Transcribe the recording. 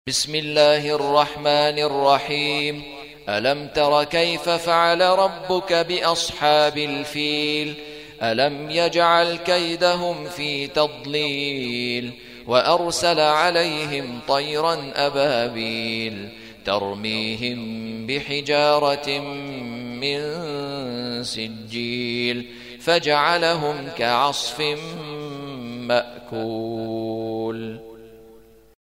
بسم الله الرحمن الرحيم. ألم تر كيف فعل ربك بأصحاب الفيل؟ ألم يجعل كيدهم في تضليل وأرسل عليهم طيرا أبابيل ترميهم بحجارة من سجيل فجعلهم كعصف مأكول.